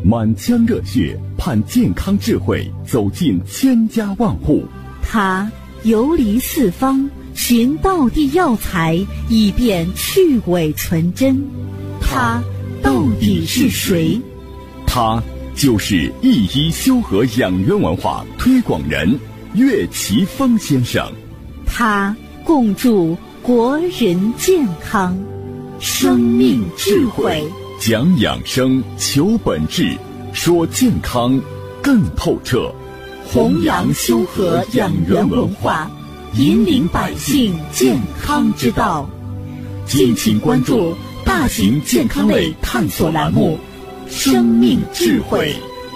满腔热血，盼健康智慧走进千家万户。 他游离四方，寻道地药材，以便去伪存真。他到底是谁？ 他就是一一修和养元文化推广人岳奇峰先生。 他共筑国人健康，生命智慧， 讲养生，求本质，说健康更透彻， 弘扬修和养元文化，引领百姓健康之道。敬请关注大型健康类探索栏目《生命智慧》。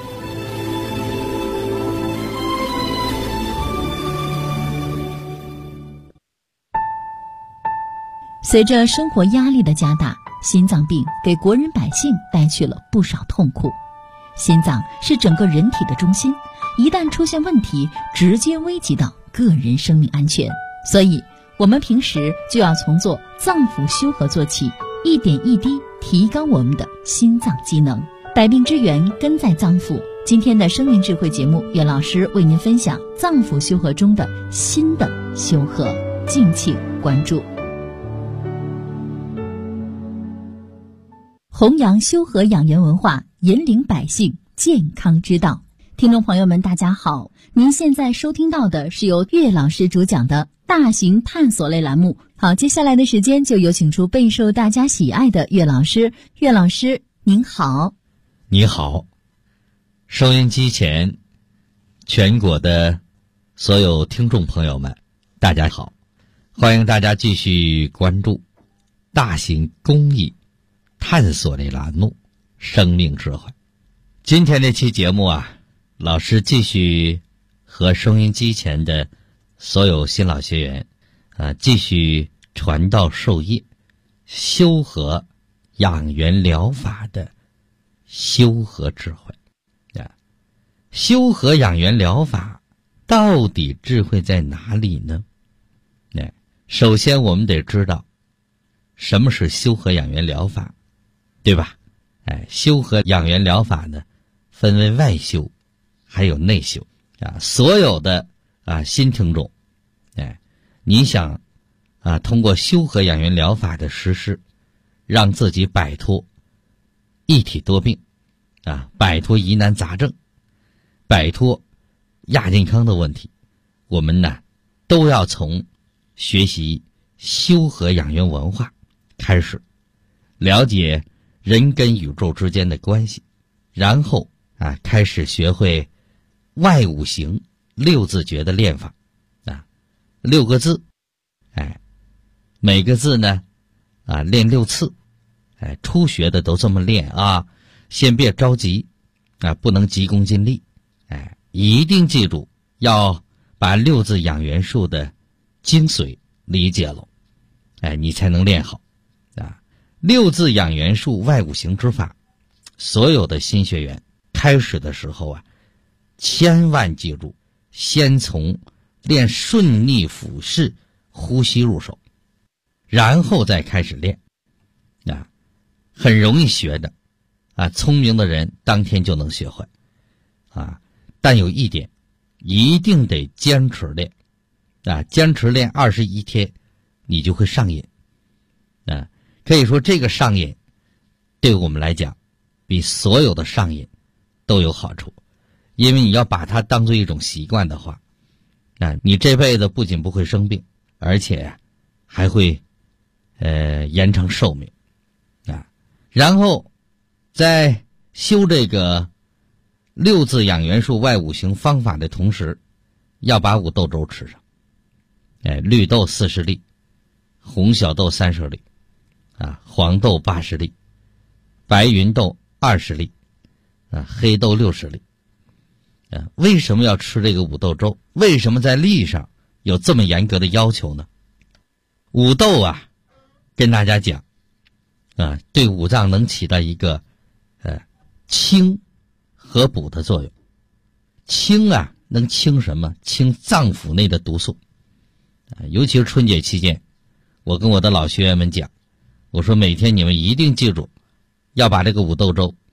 随着生活压力的加大，心脏病给国人百姓带去了不少痛苦。心脏是整个人体的中心，一旦出现问题，直接危及到个人生命安全。所以我们平时就要从做脏腑修和做起，一点一滴提高我们的心脏机能。百病之源根在脏腑。今天的生命智慧节目，岳老师为您分享脏腑修和中的心的修和，敬请关注。弘扬修和养元文化，引领百姓健康之道。听众朋友们，大家好，您现在收听到的是由岳老师主讲的大型探索类栏目。好，接下来的时间就有请出备受大家喜爱的岳老师。岳老师您好。 你好，收音机前全国的所有听众朋友们，大家好，欢迎大家继续关注大型公益探索类栏目生命智慧。今天这期节目啊，老师继续和收音机前的所有新老学员继续传道授业，修和养元疗法的修和智慧修和养元疗法到底智慧在哪里呢？首先我们得知道什么是修和养元疗法，对吧？修和养元疗法呢，分为外修还有内修所有的新听众你想通过修和养元疗法的实施，让自己摆脱一体多病摆脱疑难杂症，摆脱亚健康的问题，我们呢都要从学习修和养元文化开始，了解人跟宇宙之间的关系，然后开始学会外五行六字诀的练法6个字每个字呢练6次初学的都这么练先别着急不能急功近利一定记住要把6字养元术的精髓理解了你才能练好6字养元术外五行之法，所有的新学员开始的时候千万记住，先从练顺逆俯视呼吸入手，然后再开始练很容易学的聪明的人当天就能学会但有一点一定得坚持练坚持练21天，你就会上瘾可以说这个上瘾对我们来讲比所有的上瘾都有好处，因为你要把它当做一种习惯的话你这辈子不仅不会生病，而且还会延长寿命然后在修这个6字养元术外五行方法的同时，要把五豆粥吃上绿豆40粒，红小豆30粒黄豆80粒，白芸豆20粒黑豆60粒为什么要吃这个五豆粥？为什么在粒上有这么严格的要求呢？五豆跟大家讲对五脏能起到一个清和补的作用。清能清什么？清脏腑内的毒素尤其是春节期间，我跟我的老学员们讲，我说每天你们一定记住要把这个五豆粥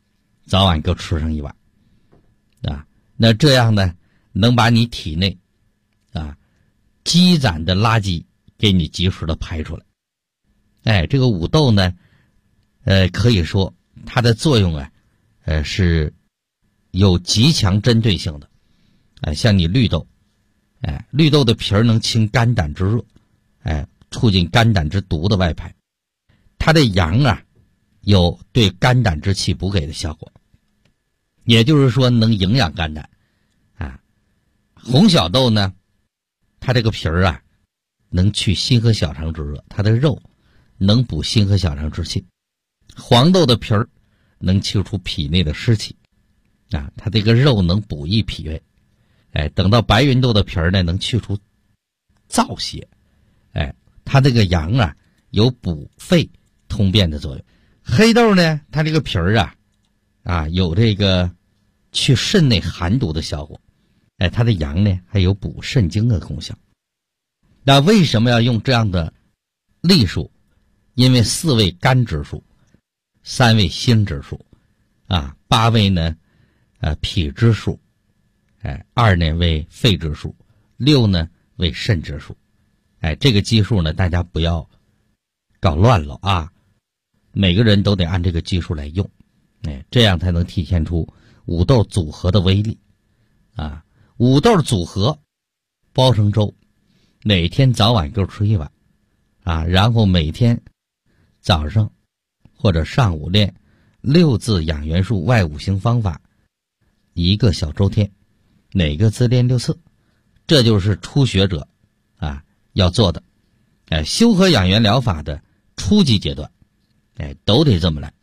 早晚各吃上1碗啊。那这样呢，能把你体内积攒的垃圾给你及时的排出来。这个五豆呢，可以说它的作用是有极强针对性的。像你绿豆，绿豆的皮儿能清肝胆之热，促进肝胆之毒的外排。它的阳有对肝胆之气补给的效果，也就是说能营养肝胆。红小豆呢，它这个皮儿能去心和小肠之热，它的肉能补心和小肠之气。黄豆的皮儿能去除脾内的湿气，它这个肉能补益脾胃。等到白芸豆的皮儿呢，能去除燥邪。它这个阳有补肺通便的作用。黑豆呢，它这个皮儿有这个去肾内寒毒的效果。它的阳呢还有补肾精的功效。那为什么要用这样的例数？因为4为肝之数，3为心之数，8为呢脾之数，2呢为肺之数，6呢为肾之数。这个基数呢大家不要搞乱了每个人都得按这个基数来用，这样才能体现出五豆组合的威力五豆组合煲成粥，每天早晚各吃1碗然后每天早上或者上午练6字养元术外5行方法1个小周天，每个字练6次。这就是初学者要做的修和养元疗法的初级阶段，都得这么来。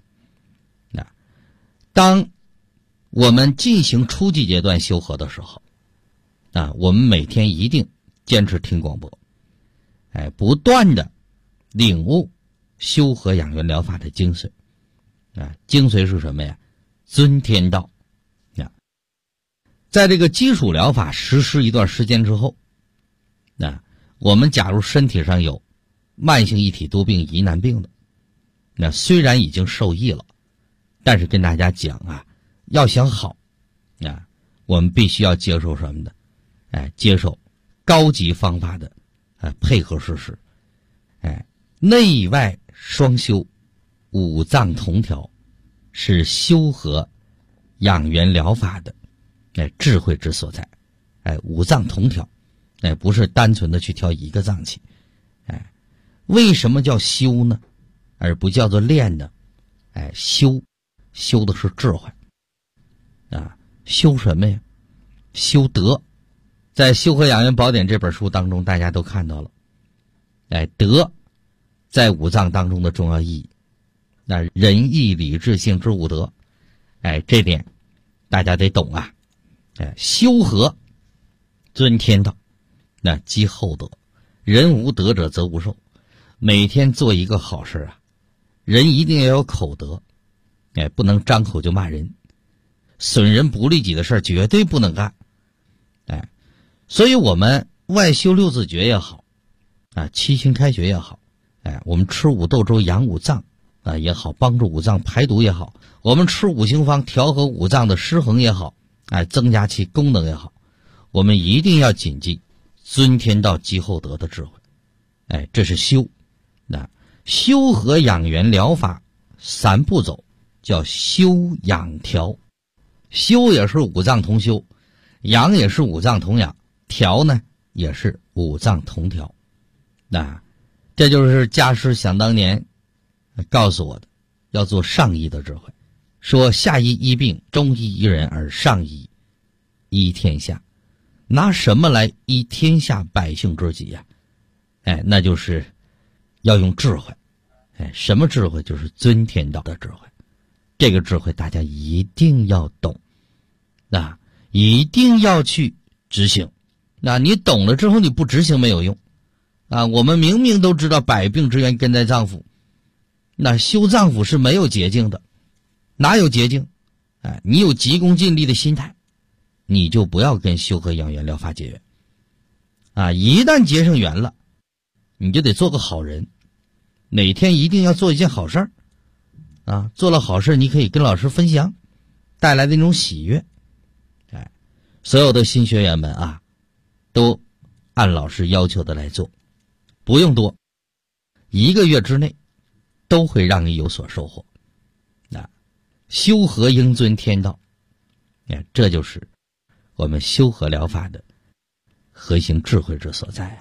当我们进行初级阶段修和的时候我们每天一定坚持听广播，不断的领悟修和养元疗法的精髓精髓是什么呀？遵天道在这个基础疗法实施一段时间之后我们假如身体上有慢性一体多病疑难病的，虽然已经受益了，但是跟大家讲要想好我们必须要接受什么的？接受高级方法的配合实施，内外双修，五脏同调，是修和养元疗法的智慧之所在。五脏同调，不是单纯的去调一个脏器。为什么叫修呢？而不叫做练呢？修的是智慧修什么呀？修德。在《修和养元宝典》这本书当中，大家都看到了德在五脏当中的重要意义。仁义礼智信之五德，这点大家得懂修和遵天道，积厚德。人无德者则无寿。每天做一个好事人一定要有口德，不能张口就骂人，损人不利己的事绝对不能干。所以我们外修6字诀也好七星开穴也好，我们吃五豆粥养五脏也好，帮助五脏排毒也好，我们吃5行方调和五脏的失衡也好，增加其功能也好，我们一定要谨记遵天道积厚德的智慧。这是修。修和养元疗法3步走，叫修养调。修也是五脏同修，养也是五脏同养，调呢也是五脏同调。这就是家师想当年告诉我的，要做上医的智慧。说下医医病，中医医人，而上医医天下。拿什么来医天下百姓之急那就是要用智慧。什么智慧？就是遵天道的智慧。这个智慧大家一定要懂一定要去执行。你懂了之后你不执行没有用我们明明都知道百病之源根在脏腑，修脏腑是没有捷径的。哪有捷径？你有急功近利的心态，你就不要跟修和养元疗法结缘一旦结上缘了，你就得做个好人，每天一定要做一件好事做了好事你可以跟老师分享带来的一种喜悦。所有的新学员们啊，都按老师要求的来做，不用多，1个月之内都会让你有所收获。修和应遵天道，这就是我们修和疗法的核心智慧之所在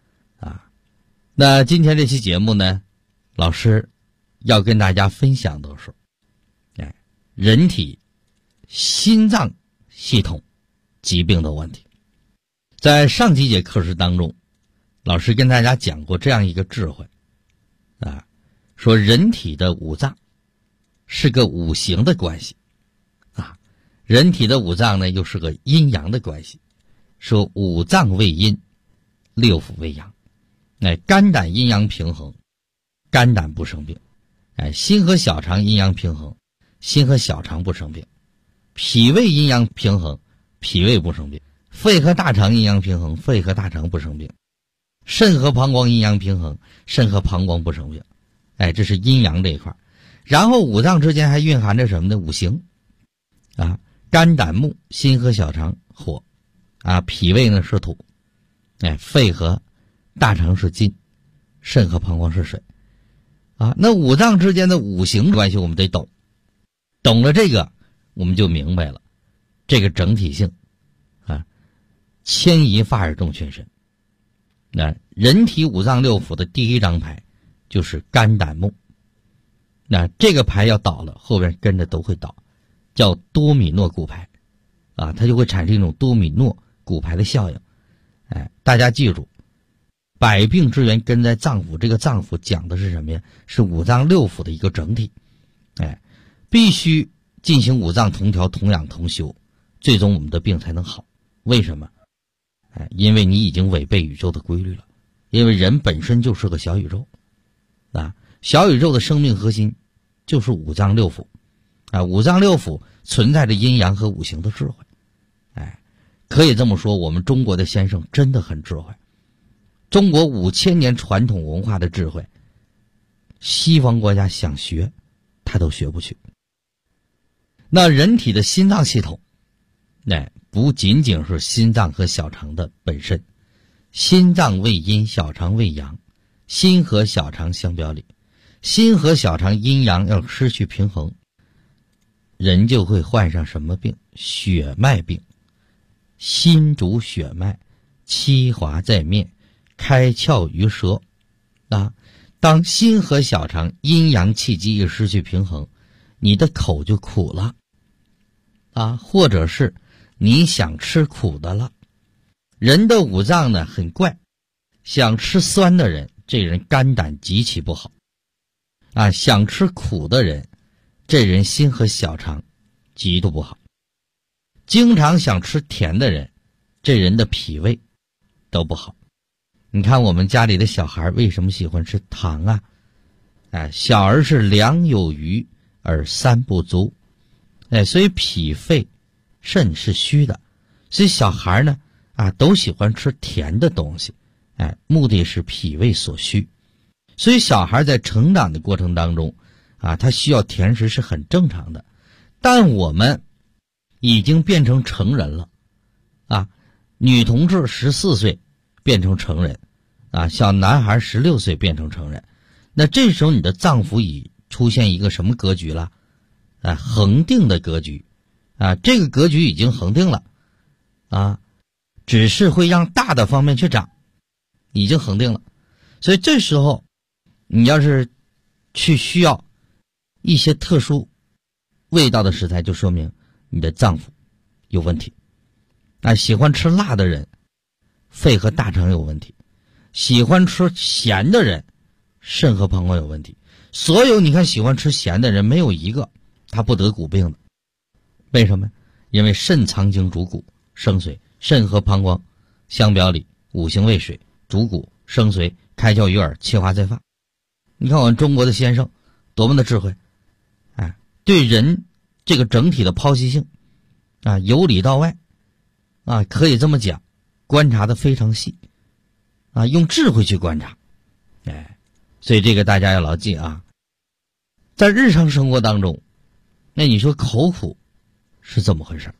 那今天这期节目呢，老师要跟大家分享的是人体心脏系统疾病的问题。在上几节课时当中，老师跟大家讲过这样一个智慧说人体的五脏是个五行的关系人体的五脏呢又是个阴阳的关系，说五脏为阴，六腑为阳。肝胆阴阳平衡，肝胆不生病。心和小肠阴阳平衡，心和小肠不生病。脾胃阴阳平衡，脾胃不生病。肺和大肠阴阳平衡，肺和大肠不生病。肾和膀胱阴阳平衡，肾和膀胱不生病。这是阴阳这一块。然后五脏之间还蕴含着什么呢？五行肝胆木，心和小肠火脾胃呢是土，肺和大肠是金，肾和膀胱是水那五脏之间的五行关系我们得懂，懂了这个我们就明白了这个整体性牵一发而动全身。人体五脏六腑的第一张牌就是肝胆木，这个牌要倒了，后边跟着都会倒，叫多米诺骨牌它就会产生一种多米诺骨牌的效应。大家记住，百病之源根在脏腑，这个脏腑讲的是什么呀？是五脏六腑的一个整体。必须进行五脏同调、同养、同修，最终我们的病才能好。为什么？因为你已经违背宇宙的规律了。因为人本身就是个小宇宙小宇宙的生命核心就是五脏六腑五脏六腑存在着阴阳和五行的智慧。可以这么说，我们中国的先生真的很智慧。中国5000年传统文化的智慧，西方国家想学他都学不去。那人体的心脏系统不仅仅是心脏和小肠的本身，心脏为阴，小肠为阳，心和小肠相表里，心和小肠阴阳要失去平衡，人就会患上什么病？血脉病。心主血脉，七华在面，开窍于舌当心和小肠阴阳气机一失去平衡，你的口就苦了或者是你想吃苦的了。人的五脏呢很怪，想吃酸的人，这人肝胆极其不好想吃苦的人，这人心和小肠极度不好。经常想吃甜的人，这人的脾胃都不好。你看我们家里的小孩为什么喜欢吃糖小儿是粮有余而三不足所以脾肺肾是虚的，所以小孩呢都喜欢吃甜的东西目的是脾胃所需。所以小孩在成长的过程当中他需要甜食是很正常的。但我们已经变成成人了女同志14岁变成成人小男孩16岁变成成人，那这时候你的脏腑已出现一个什么格局了恒定的格局这个格局已经恒定了只是会让大的方面去长，已经恒定了。所以这时候你要是去需要一些特殊味道的食材，就说明你的脏腑有问题喜欢吃辣的人，肺和大肠有问题；喜欢吃咸的人，肾和膀胱有问题。所有你看喜欢吃咸的人，没有一个他不得骨病的。为什么？因为肾藏精主骨生水，肾和膀胱相表里，五行为水，主骨生髓，开窍于耳，气化在发。你看我们中国的先生多么的智慧对人这个整体的剖析性由里到外可以这么讲，观察的非常细用智慧去观察所以这个大家要牢记在日常生活当中，那你说口苦是怎么回事？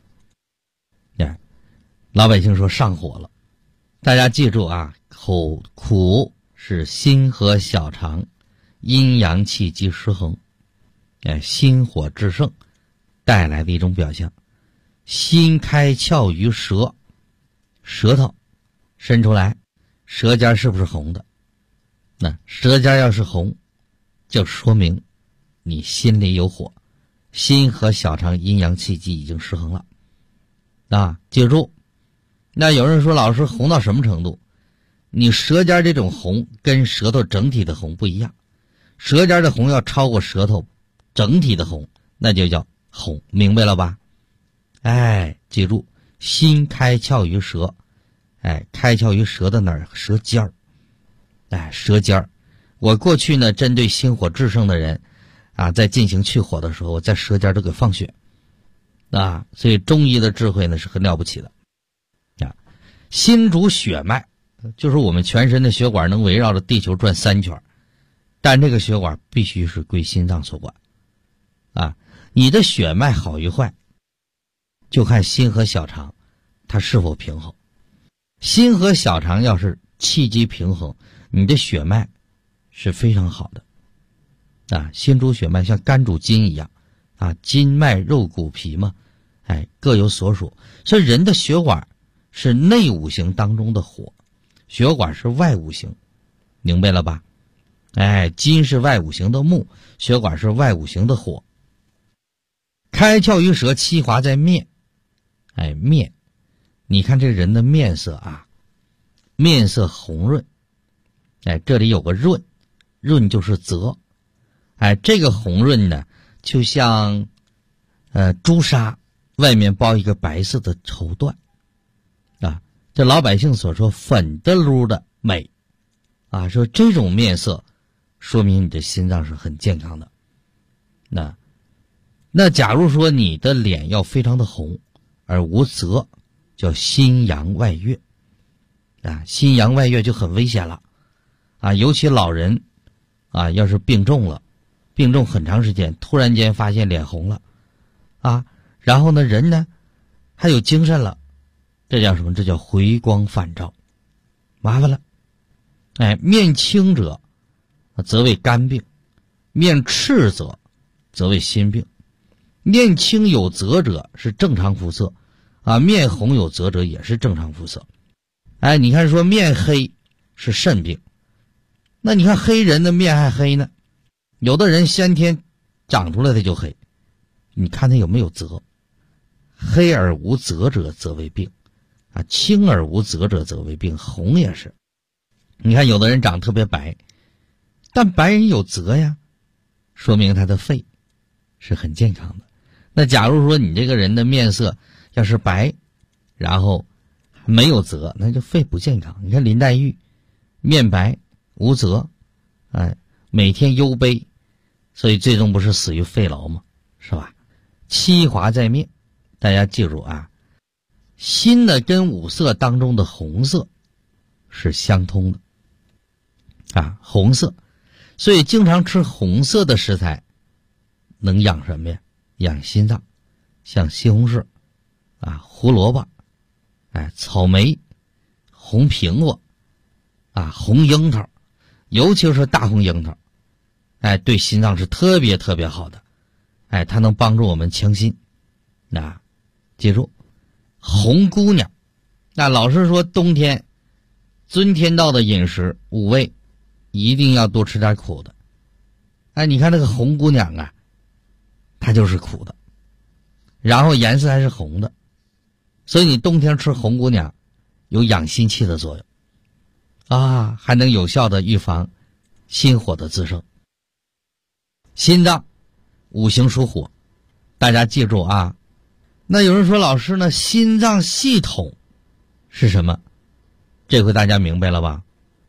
老百姓说上火了，大家记住啊，苦是心和小肠阴阳气机失衡，心火炽盛带来的一种表象。心开窍于舌，舌头伸出来，舌尖是不是红的？那舌尖要是红，就说明你心里有火，心和小肠阴阳气机已经失衡了。记住，那有人说老师红到什么程度？你舌尖这种红跟舌头整体的红不一样，舌尖的红要超过舌头整体的红，那就叫红，明白了吧？记住，心开窍于舌，开窍于舌的哪儿？舌尖儿，舌尖儿。我过去呢，针对心火炽盛的人在进行去火的时候，我在舌尖都给放血所以中医的智慧呢是很了不起的心主血脉，就是我们全身的血管能围绕着地球转3圈，但这个血管必须是归心脏所管你的血脉好与坏，就看心和小肠它是否平衡。心和小肠要是气机平衡，你的血脉是非常好的心主血脉像肝主筋一样筋脉肉骨皮嘛，各有所属。所以人的血管是内五行当中的火，血管是外五行，明白了吧？筋是外五行的木，血管是外五行的火。开窍于舌，七华在面。面，你看这人的面色面色红润，这里有个润，润就是泽，这个红润呢，就像朱砂外面包一个白色的绸缎这老百姓所说粉的噜的美说这种面色说明你的心脏是很健康的。那假如说你的脸要非常的红而无泽，叫心阳外越心阳外越就很危险了尤其老人要是病重了，病重很长时间，突然间发现脸红了然后呢人呢还有精神了，这叫什么？这叫回光返照，麻烦了。面青者则为肝病，面赤则为心病。面青有泽者是正常肤色面红有泽者也是正常肤色。你看说面黑是肾病，那你看黑人的面还黑呢，有的人先天长出来的就黑，你看他有没有泽？黑而无泽者则为病青而无泽者则为病。红也是，你看有的人长特别白，但白人有泽呀，说明他的肺是很健康的。那假如说你这个人的面色要是白，然后没有泽，那就肺不健康。你看林黛玉面白无泽每天忧悲，所以最终不是死于肺痨吗？是吧？七华在面，大家记住心呢跟五色当中的红色是相通的红色，所以经常吃红色的食材能养什么呀？养心脏，像西红柿胡萝卜草莓、红苹果红樱桃，尤其是大红樱桃对心脏是特别特别好的它能帮助我们强心记住红姑娘老师说冬天遵天道的饮食5味一定要多吃点苦的你看那个红姑娘它就是苦的，然后颜色还是红的，所以你冬天吃红姑娘有养心气的作用还能有效的预防心火的滋生。心脏五行属火，大家记住那有人说老师呢，心脏系统是什么？这回大家明白了吧？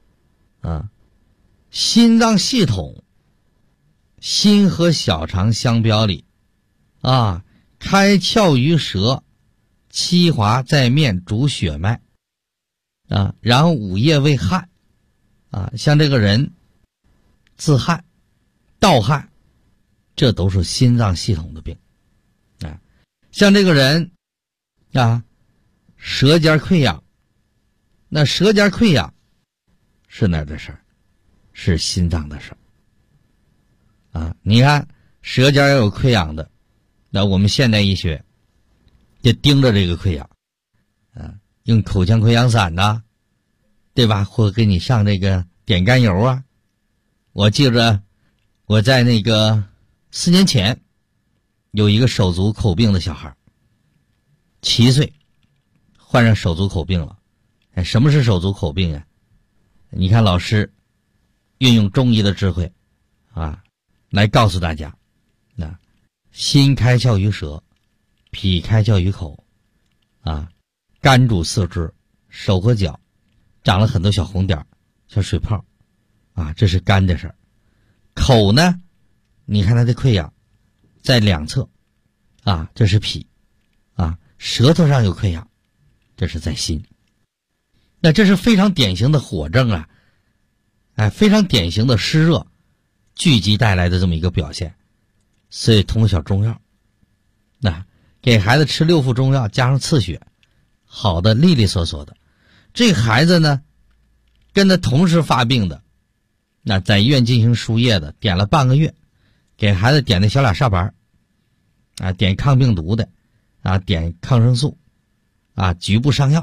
心脏系统，心和小肠相表里开窍于舌，七华在面，主血脉然后5液为汗像这个人自汗、盗汗，这都是心脏系统的病像这个人啊，舌尖溃疡，那舌尖溃疡是哪儿的事儿？是心脏的事儿啊！你看舌尖要有溃疡的，那我们现代医学就盯着这个溃疡啊，用口腔溃疡散呐，对吧？或给你上这个碘甘油啊。我记着我在那个4年前有一个手足口病的小孩，7岁患上手足口病了。什么是手足口病啊？你看老师运用中医的智慧啊，来告诉大家，那心开窍于舌，脾开窍于口啊，肝主四肢，手和脚长了很多小红点小水泡啊，这是肝的事儿。口呢，你看它的溃疡在两侧啊，这是脾啊，舌头上有溃疡，这是在心。那这是非常典型的火症啊，非常典型的湿热聚集带来的这么一个表现。所以通过小中药，那给孩子吃6副中药加上刺血，好的利利索索的。这孩子呢，跟他同时发病的，那在医院进行输液的，点了半个月，给孩子点那小俩煞板啊，点抗病毒的啊，点抗生素啊，局部上药。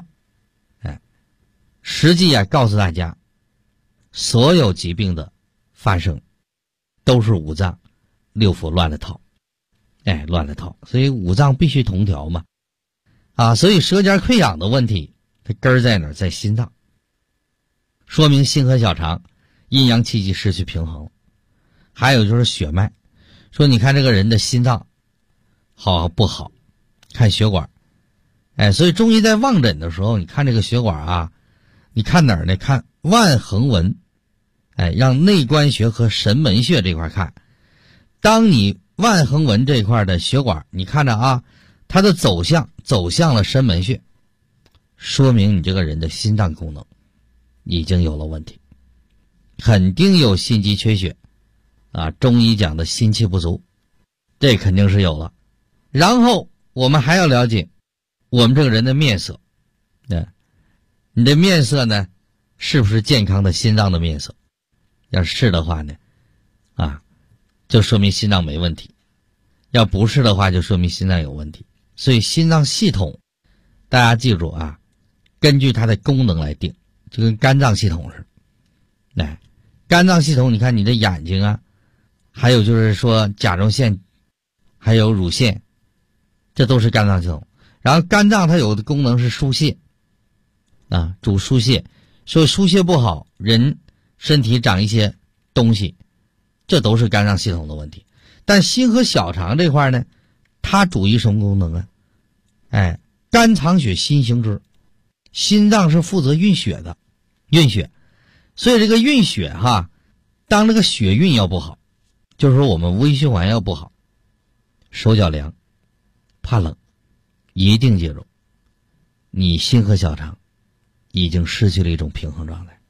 实际告诉大家，所有疾病的发生都是五脏六腑乱了套，乱了套，所以五脏必须同调嘛，所以舌尖溃疡的问题，它根儿在哪儿？在心脏，说明心和小肠阴阳气机失去平衡了。还有就是血脉，说你看这个人的心脏好不好，看血管，所以中医在望诊的时候，你看这个血管啊。你看哪儿呢？看腕横纹，让内关穴和神门穴这块看。当你腕横纹这块的血管，你看着啊，它的走向了神门穴，说明你这个人的心脏功能已经有了问题，肯定有心肌缺血啊，中医讲的心气不足，这肯定是有了。然后我们还要了解我们这个人的面色，你的面色呢，是不是健康的心脏的面色？要是的话呢，就说明心脏没问题；要不是的话，就说明心脏有问题。所以心脏系统，大家记住啊，根据它的功能来定，就跟肝脏系统似的。肝脏系统，你看你的眼睛啊，还有就是说甲状腺，还有乳腺，这都是肝脏系统。然后肝脏它有的功能是疏泄。主疏泄，所以疏泄不好，人身体长一些东西，这都是肝脏系统的问题。但心和小肠这块呢，它主一什么功能啊？肝藏血，心行之。心脏是负责运血的，运血。所以这个运血当这个血运要不好，就是说我们微循环要不好，手脚凉，怕冷，一定记住，你心和小肠已经失去了一种平衡状态。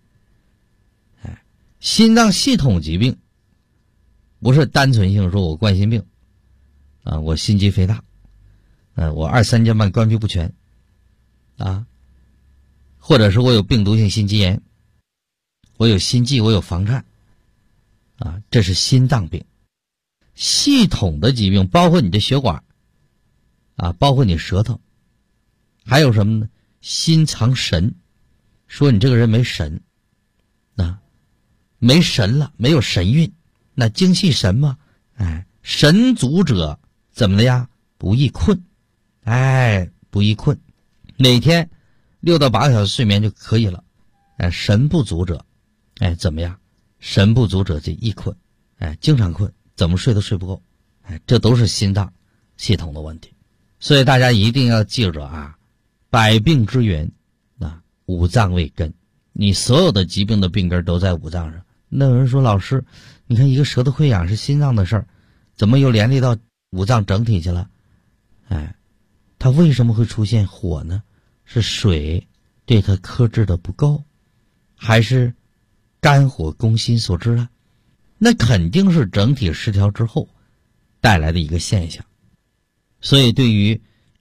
心脏系统疾病不是单纯性说我冠心病我心肌肥大我2、3间半关闭不全或者是我有病毒性心肌炎，我有心悸，我有房颤这是心脏病。系统的疾病包括你的血管包括你舌头，还有什么呢？心藏神，说你这个人没神没神了，没有神韵，那精气神嘛，神足者怎么的呀？不易困，不易困，每天6到8个小时睡眠就可以了。神不足者，怎么样？神不足者就易困，经常困，怎么睡都睡不够，这都是心脏系统的问题。所以大家一定要记住百病之源五脏为根，你所有的疾病的病根都在五脏上。那有人说，老师，你看一个舌头溃疡是心脏的事儿，怎么又连累到五脏整体去了？它为什么会出现火呢？是水对它克制的不够，还是肝火攻心所致啊？那肯定是整体失调之后带来的一个现象。所以对于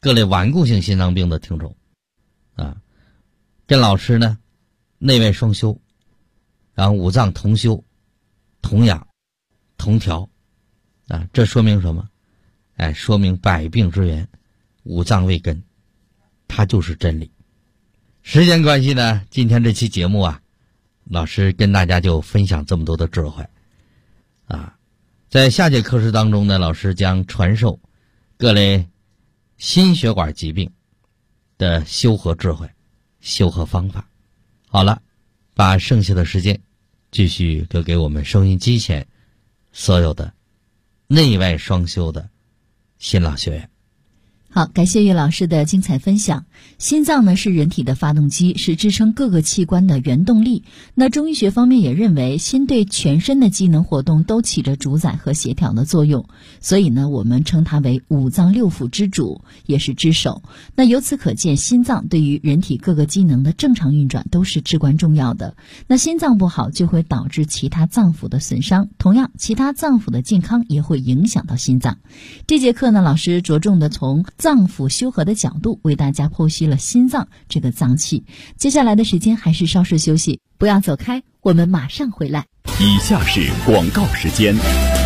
各类顽固性心脏病的听众啊，跟老师呢内外双修，然后五脏同修、同养、同调啊，这说明什么？说明百病之源，五脏为根，它就是真理。时间关系呢，今天这期节目啊，老师跟大家就分享这么多的智慧啊。在下节课时当中呢，老师将传授各类心血管疾病的修和智慧、修和方法。好了，把剩下的时间继续留给我们收音机前所有的内外双修的新老学员。 好，感谢岳老师的精彩分享。心脏呢是人体的发动机，是支撑各个器官的原动力。那中医学方面也认为，心对全身的机能活动都起着主宰和协调的作用，所以呢，我们称它为五脏六腑之主，也是之首。那由此可见，心脏对于人体各个机能的正常运转都是至关重要的。那心脏不好，就会导致其他脏腑的损伤，同样，其他脏腑的健康也会影响到心脏。这节课呢，老师着重的从脏腑修和的角度为大家剖析了心脏这个脏器。接下来的时间还是稍事休息，不要走开，我们马上回来。 以下是广告时间。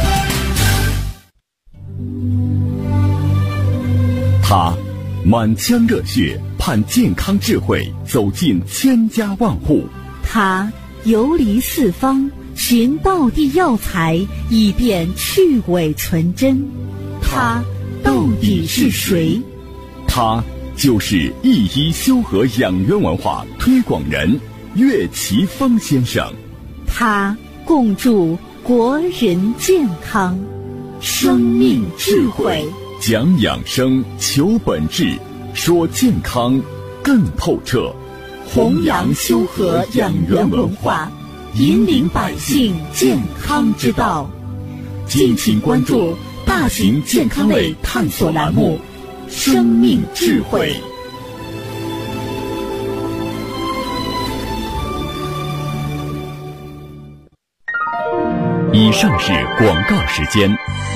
他满腔热血盼健康智慧走进千家万户， 他游离四方寻道地药材以便去伪存真，他到底是谁？ 他就是一医修和养元文化推广人岳奇峰先生。 他共筑国人健康，生命智慧， 讲养生，求本质，说健康更透彻， 弘扬修和养元文化，引领百姓健康之道。敬请关注大型健康类探索栏目《生命智慧》。 以上是广告时间。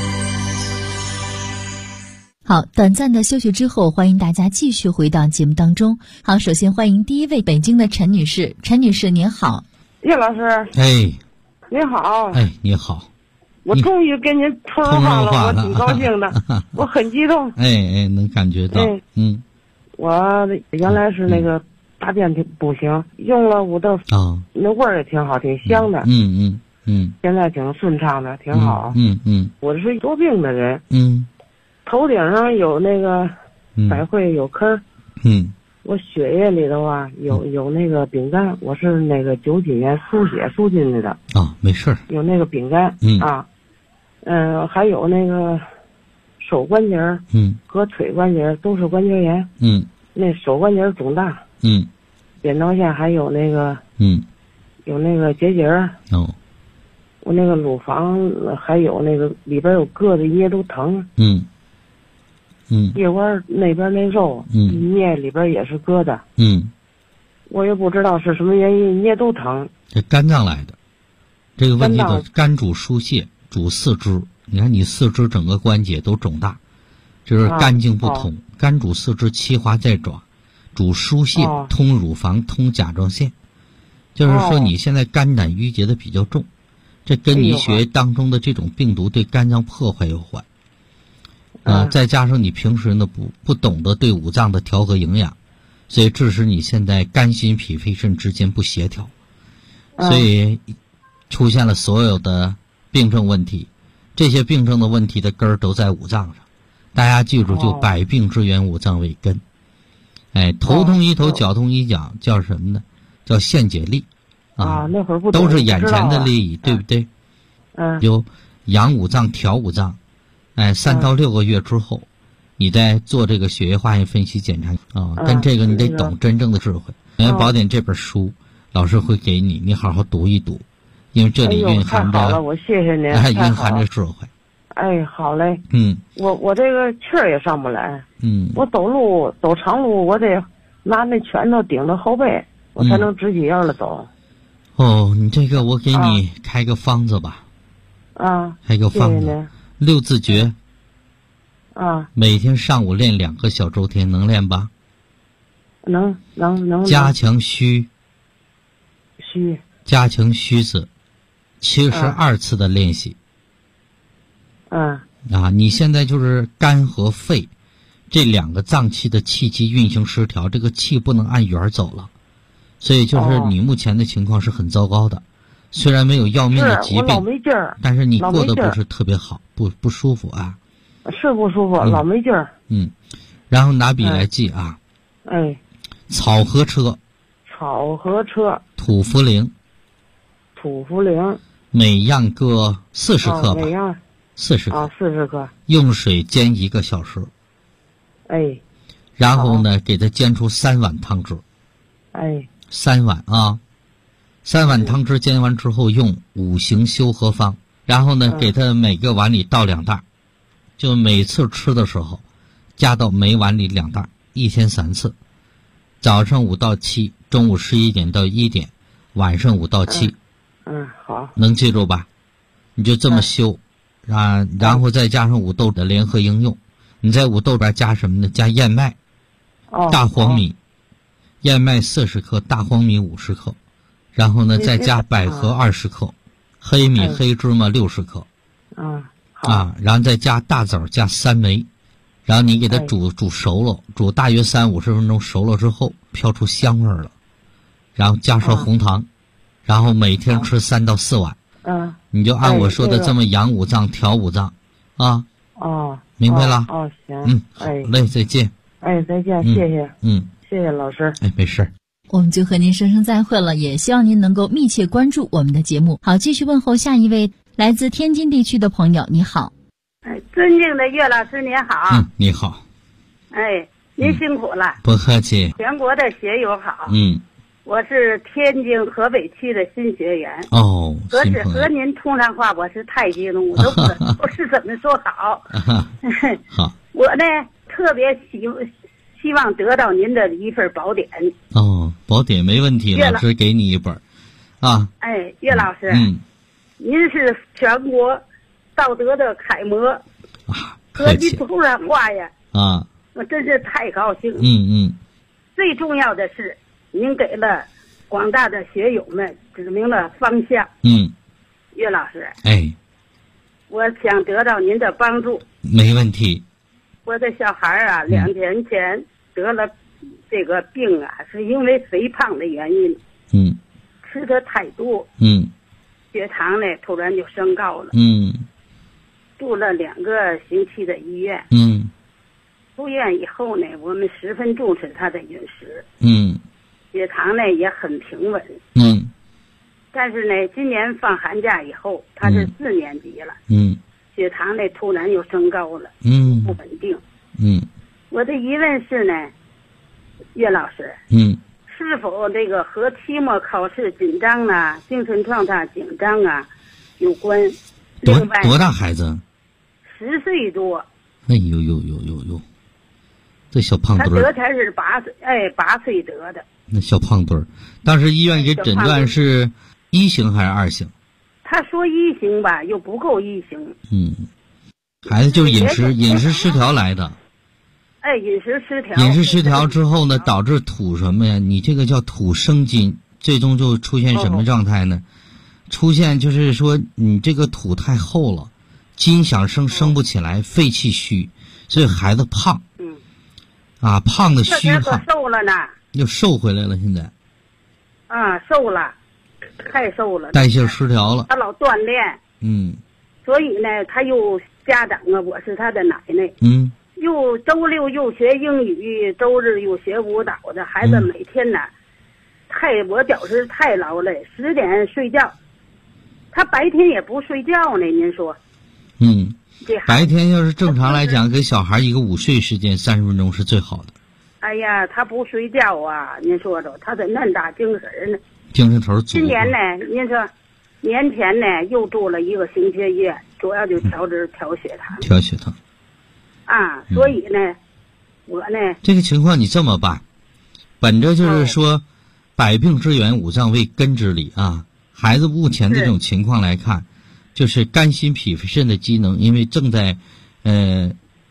好，短暂的休息之后，欢迎大家继续回到节目当中。好，首先欢迎第一位北京的陈女士。陈女士您好。 叶老师，你好。 你好。 我终于跟您通上话了，我挺高兴的，我很激动。 能感觉到。 我原来是那个大便不行，用了五豆那味儿也挺好，挺香的。现在挺顺畅的，挺好。我是多病的人。头顶上有那个百会有坑。我血液里头啊有那个丙肝，我是那个90几年输血输进去的。 没事。 有那个丙肝。还有那个手关节和腿关节都是关节炎。那手关节肿大。扁桃腺还有那个有那个结节。我那个乳房还有那个里边有疙瘩，捏都疼。腋窝那边那肉捏里边也是疙瘩。我也不知道是什么原因，捏都疼。 这肝脏来的这个问题的，肝主疏泄，主四肢。你看你四肢整个关节都肿大，这是肝经不通。肝主四肢，七华在爪，主疏泄，通乳房，通甲状腺。就是说你现在肝胆郁结的比较重，这跟你血液当中的这种病毒对肝脏破坏有关。再加上你平时呢不懂得对五脏的调和营养，所以致使你现在肝心脾肺肾之间不协调，所以出现了所有的病症问题。这些病症的问题的根儿都在五脏上，大家记住，就百病之源，五脏为根。头痛医头，脚痛医脚，叫什么呢？叫现解利那会儿不懂， 都是眼前的利益，对不对？有养五脏，调五脏。3到6个月之后，你再做这个血液化验分析检查跟这个你得懂真正的智慧。宝典这本书，老师会给你，你好好读一读，因为这里蕴含着， 我谢谢您， 蕴含着智慧。 好嘞。我这个气儿也上不来。我走长路，我得拿那拳头顶着后背，我才能直起腰来走。 你这个我给你开个方子吧。开个方子。6字诀， 啊。 每天上午练2个小周天，能练吧？ 能。 加强虚。加强虚子，72次的练习。你现在就是肝和肺这2个脏器的气机运行失调，这个气不能按圆走了，所以就是你目前的情况是很糟糕的。虽然没有要命的疾病， 老没劲儿， 但是你过得不是特别好，不舒服啊。 是不舒服，老没劲儿。 然后拿笔来记啊。草和车。土茯苓。每样各40克吧。 每样 40克。 40克。 用水煎1个小时。然后呢，给它煎出3碗汤汁。3碗啊。3碗汤汁煎完之后，用5行修和方，然后呢，给它每个碗里倒2袋，就每次吃的时候，加到每碗里2袋，1天3次，早上5到7，中午11点到1点，晚上5到7。 好。 能记住吧？你就这么修，然后再加上5豆的联合应用。你在5豆边加什么呢？加燕麦、大黄米，燕麦40克，大黄米50克。然后呢，再加百合20克，黑米、黑芝麻60克，然后再加大枣加3枚，然后你给它煮熟了，煮大约30-50分钟，熟了之后飘出香味了，然后加上红糖，然后每天吃3到4碗，你就按我说的这么养5脏调5脏，明白了？ 行。 好嘞，再见。 再见，谢谢。谢谢老师。 没事。 我们就和您说声再会了，也希望您能够密切关注我们的节目。好，继续问候下一位来自天津地区的朋友，你好。 尊敬的岳老师您好。 你好。 您辛苦了。 不客气。 全国的学友好。我是天津河北区的新学员。和您通上话，我是太激动，我都不是怎么说好。 好。 我呢特别希望得到您的一份宝典。 宝典没问题，老师给你一本。 岳老师，您是全国道德的楷模。和您通上话呀，我真是太高兴。最重要的是，您给了广大的学友们指明了方向。岳老师，我想得到您的帮助。 没问题。 我的小孩啊，2年前得了这个病啊，是因为肥胖的原因。吃的太多。血糖呢突然就升高了。住了2个星期的医院。出院以后呢，我们十分重视他的饮食。血糖呢也很平稳。但是呢，今年放寒假以后，他是4年级了。血糖呢突然又升高了。不稳定。我的疑问是呢，岳老师，是否这个和期末考试紧张啊、精神状态紧张啊有关？ 多大孩子 ？10岁多。 哎呦，这小胖墩儿。 他得才是8岁，8岁得的。 那小胖墩儿，当时医院给诊断是1型还是2型？ 他说1型吧，又不够1型。 孩子就是饮食失调来的。 饮食失调之后呢，导致土什么呀？你这个叫土生金，最终就出现什么状态呢？出现就是说你这个土太厚了，金想生不起来，肺气虚，所以孩子胖。胖的虚胖。 瘦了呢。 又瘦回来了，现在。 瘦了，太瘦了。 代谢失调了。 他老锻炼。所以呢，他又家长啊，我是他的奶奶。又周6又学英语，周日又学舞蹈的孩子，每天呢，我觉是太劳累，10点睡觉，他白天也不睡觉呢。您说？ 白天要是正常来讲，给小孩一个午睡时间30分钟是最好的。 他不睡觉啊！您说说，他得那大精神呢。 精神头足。 今年呢，您说，年前呢又住了1个星期医院，主要就调血糖。调血糖。所以呢，我呢， 这个情况你这么办，本着就是说，百病之源五脏为根之理啊。孩子目前这种情况来看，就是肝心脾肺肾的机能，因为正在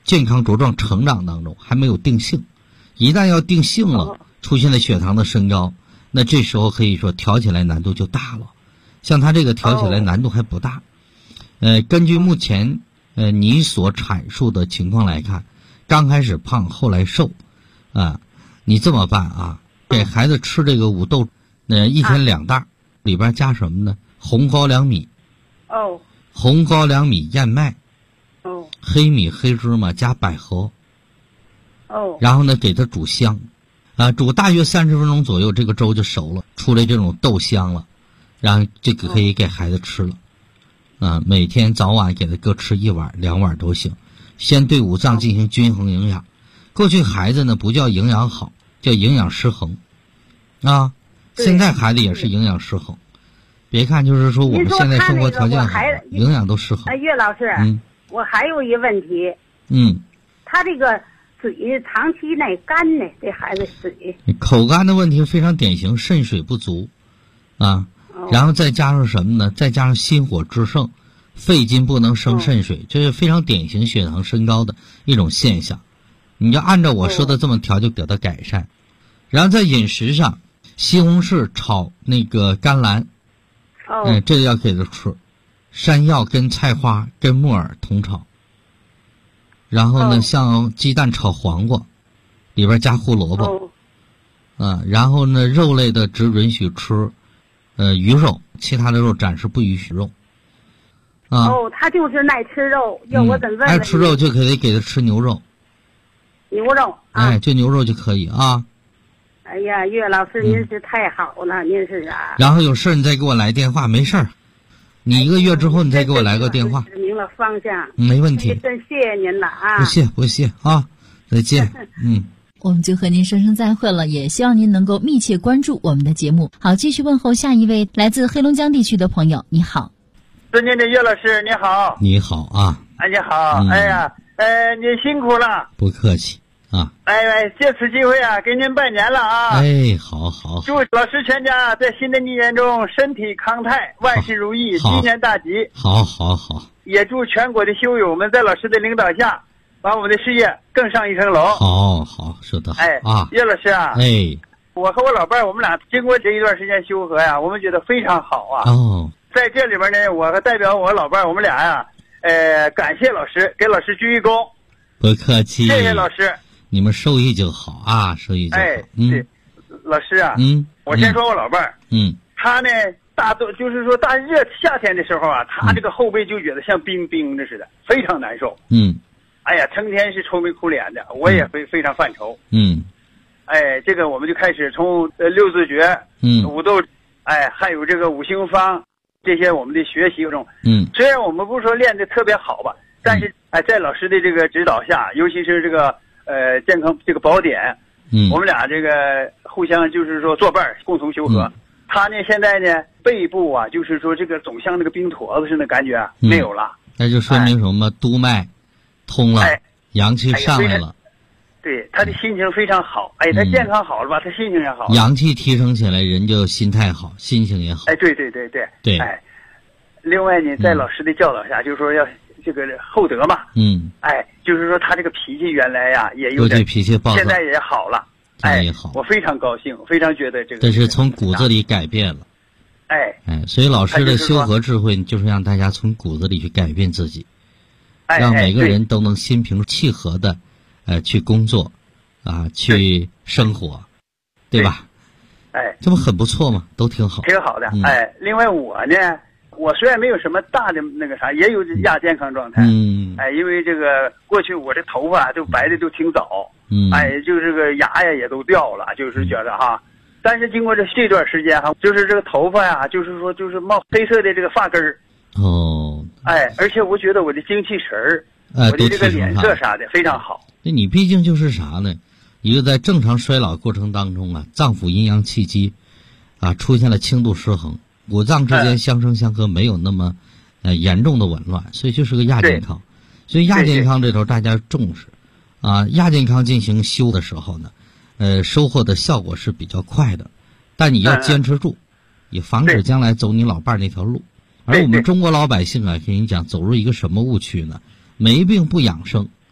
健康茁壮成长当中，还没有定性。一旦要定性了，出现了血糖的升高，那这时候可以说调起来难度就大了。像他这个调起来难度还不大。根据目前你所阐述的情况来看，刚开始胖后来瘦你这么办啊，给孩子吃这个五豆一天2袋，里边加什么呢？红高粱米，红高粱米燕麦，黑米黑芝麻加百合，然后呢给它煮香煮大约30分钟左右，这个粥就熟了，出来这种豆香了，然后这个可以给孩子吃了每天早晚给他各吃1碗2碗都行，先对五脏进行均衡营养。过去孩子呢不叫营养好，叫营养失衡现在孩子也是营养失衡。别看就是说我们现在生活条件好，营养都失衡。 岳老师，我还有一个问题，他这个水长期内干呢，这孩子水口干的问题非常典型，肾水不足然后再加上什么呢？再加上心火之盛，肺经不能生肾水，这是非常典型血糖升高的一种现象。你要按照我说的这么调，就得到改善。然后在饮食上，西红柿炒那个甘蓝，这个要给他吃。山药跟菜花跟木耳同炒。然后呢，像鸡蛋炒黄瓜，里边加胡萝卜，然后呢，肉类的只允许吃鱼肉，其他的肉暂时不允许肉。 他就是爱吃肉，要我怎么问？ 爱吃肉就可以给他吃牛肉。 牛肉就牛肉就可以哎呀，岳老师您是太好了，您是然后有事你再给我来电话，没事儿。你1个月之后你再给我来个电话。 指明了方向。 没问题。 真谢谢您了不谢再见。 我们就和您说声再会了，也希望您能够密切关注我们的节目。好，继续问候下一位来自黑龙江地区的朋友。你好， 尊敬的岳老师，你好。 你好你好。哎呀，您辛苦了。 不客气借此机会给您拜年了好。 祝老师全家在新的一年中身体康泰，万事如意，鸡年大吉。 好。 也祝全国的修友们在老师的领导下，把我们的事业更上一层楼。 好，说得好岳老师我和我老伴儿，我们俩经过这一段时间修和我们觉得非常好在这里边呢，我代表我老伴儿，我们俩感谢老师，给老师鞠一躬。 不客气， 谢谢老师。 你们受益就好受益就好。 对，老师我先说我老伴儿，他呢就是说大热夏天的时候他这个后背就觉得像冰着似的，非常难受。成天是愁眉苦脸的，我也非常犯愁。这个我们就开始从六字诀、五豆，还有这个五行方这些我们的学习中，虽然我们不是说练得特别好吧，但是在老师的这个指导下，尤其是这个健康这个宝典，我们俩这个互相就是说作伴共同修和。他呢现在呢背部就是说这个总像那个冰坨子似的感觉没有了， 那就说明什么？督脉通了，阳气上来了。 对，他的心情非常好。他健康好了吧，他心情也好， 阳气提升起来，人就心态好，心情也好。 对。另外呢，在老师的教导下，就是说要这个厚德嘛。就是说他这个脾气原来也有点脾气暴躁， 现在也好了。 也好， 我非常高兴，非常觉得这个。 这是从骨子里改变了。所以老师的修和智慧就是让大家从骨子里去改变自己，让每个人都能心平气和的去工作去生活，对吧？这不很不错吗？都挺好， 挺好的。另外我呢，我虽然没有什么大的那个啥，也有亚健康状态。因为这个过去我这头发都白的都挺早。就是这个牙也都掉了，就是觉得但是经过这段时间就是这个头发就是说就是冒黑色的这个发根儿。而且我觉得我的精气神儿，我的这个脸色啥的非常好。 那你毕竟就是啥呢？一个在正常衰老过程当中脏腑阴阳气机出现了轻度失衡，五脏之间相生相克，没有那么严重的紊乱，所以就是个亚健康。所以亚健康这头大家重视。亚健康进行修的时候呢，收获的效果是比较快的，但你要坚持住，也防止将来走你老伴儿那条路。而我们中国老百姓跟你讲，走入一个什么误区呢？没病不养生，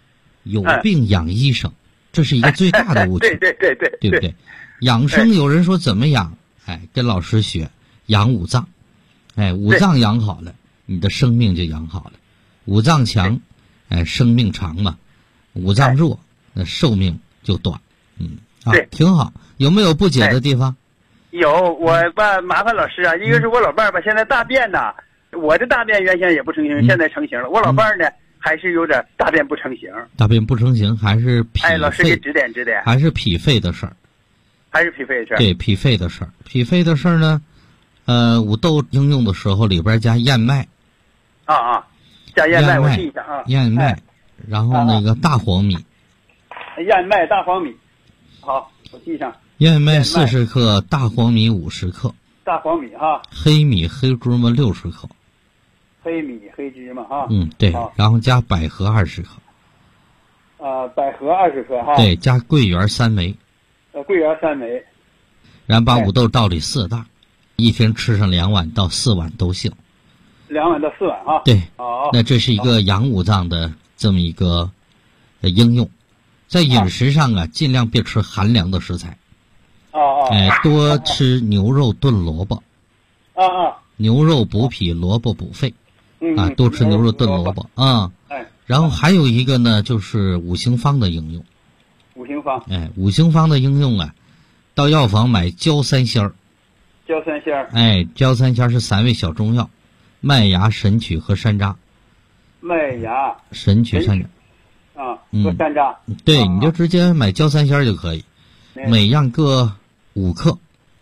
有病养医生，这是一个最大的误区。 对， 对不对？养生有人说怎么养？跟老师学养五脏，五脏养好了，你的生命就养好了。五脏强，生命长嘛；五脏弱，那寿命就短。挺好。有没有不解的地方？ 有，我麻烦老师啊，一个是我老伴儿吧，现在大便呐，我的大便原先也不成型，现在成型了。我老伴儿呢，还是有点大便不成型。 大便不成型还是脾肺？ 老师给指点指点。 还是脾肺的事儿。 还是脾肺的事儿。 对，脾肺的事儿。脾肺的事儿呢，五豆应用的时候里边加燕麦。 加燕麦，我记一下啊。 燕麦，然后那个大黄米。 燕麦大黄米，好，我记上。 燕麦40克，大黄米50克。 大黄米哈。 黑米黑芝麻60克。 黑米黑芝麻哈。 对，然后加百合20克。 百合20克哈。 对，加桂圆3枚。 桂圆3枚。 然后把五豆倒里4袋，一天吃上2碗到4碗都行。 2碗到4碗哈。 对。那这是一个养五脏的这么一个应用。在饮食上啊，尽量别吃寒凉的食材。多吃牛肉炖萝卜。牛肉补脾，萝卜补肺。多吃牛肉炖萝卜啊。然后还有一个呢，就是五行方的应用。 五行方。 五行方的应用啊，到药房买焦三仙儿。 焦三仙儿。 焦三仙儿是3味小中药，麦芽、神曲和山楂。 麦芽、 神曲、山楂。 和山楂。 对，你就直接买焦三仙儿就可以，每样各5克。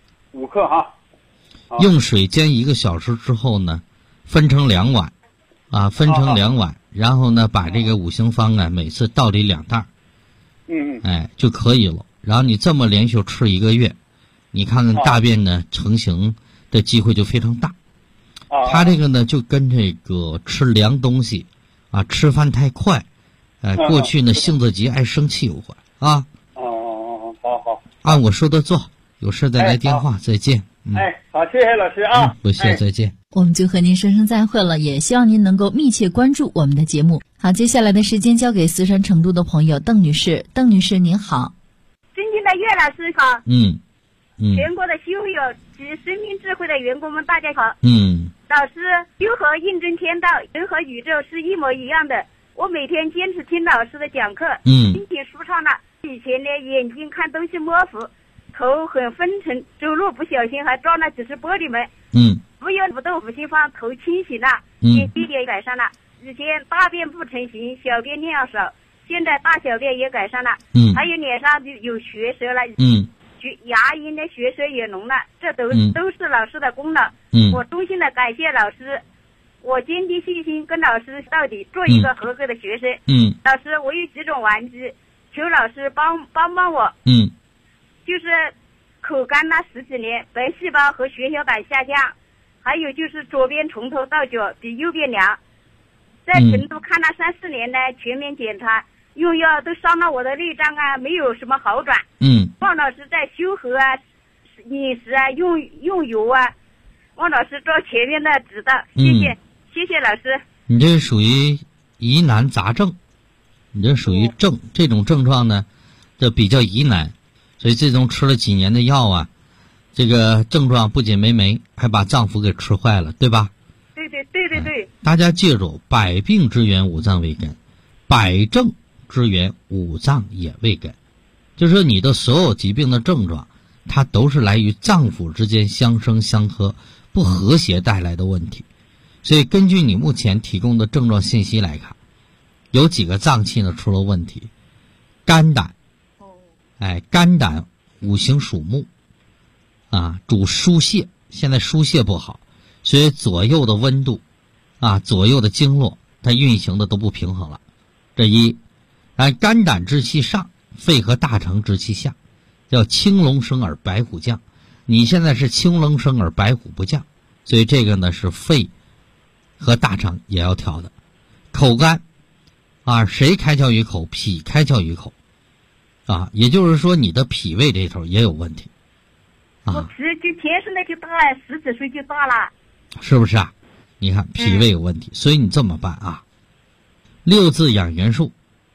5克哈。 用水煎1个小时之后呢，分成2碗，分成2碗，然后呢，把这个五行方啊，每次倒里2袋。就可以了。然后你这么连续吃1个月，你看看大便呢成型的机会就非常大。它这个呢就跟这个吃凉东西吃饭太快，过去呢性子急爱生气有关啊。 好， 按我说的做，有事再来电话。再见。 好，谢谢老师啊。 不谢，再见。 我们就和您说声再会了，也希望您能够密切关注我们的节目。好，接下来的时间交给四川成都的朋友邓女士。邓女士您好。 尊敬的岳老师好。全国的修友及生命智慧的员工们大家好。老师，修和印证天道，人和宇宙是一模一样的。我每天坚持听老师的讲课，心情舒畅了。以前呢，眼睛看东西模糊，头很昏沉，走路不小心还撞了几只玻璃门。服用五豆五行方，头清醒了，眼疾也改善了。以前大便不成形，小便量少，现在大小便也改善了。还有脸上有血色了。牙龈的血色也浓了，这都是老师的功劳。我衷心的感谢老师，我坚定信心跟老师到底，做一个合格的学生。老师，我有几种顽疾，求老师帮我。就是口干了10几年，白细胞和血小板下降，还有就是左边从头到脚比右边凉。在成都看了3、4年的全面检查，用药都伤了我的内脏没有什么好转。望老师在修和饮食用油望老师做全面的指导。谢谢老师。 你这属于疑难杂症，你这属于这种症状呢，就比较疑难，所以这种吃了几年的药这个症状不仅没，还把脏腑给吃坏了，对吧？ 对。 大家记住，百病之源五脏为根，百症之源五脏也为根。就是说你的所有疾病的症状，它都是来于脏腑之间相生相克不和谐带来的问题。所以根据你目前提供的症状信息来看，有几个脏器呢出了问题。肝胆，肝胆五行属木主疏泄，现在疏泄不好，所以左右的温度左右的经络它运行的都不平衡了。这一，肝胆之气上，肺和大肠之气下，叫青龙生而白虎降。你现在是青龙生而白虎不降，所以这个呢是肺和大肠也要调的。口干谁开窍于口？脾开窍于口也就是说你的脾胃这头也有问题我脾就天生的就大了，10几岁就大了， 是不是你看脾胃有问题，所以你这么办6字养元术，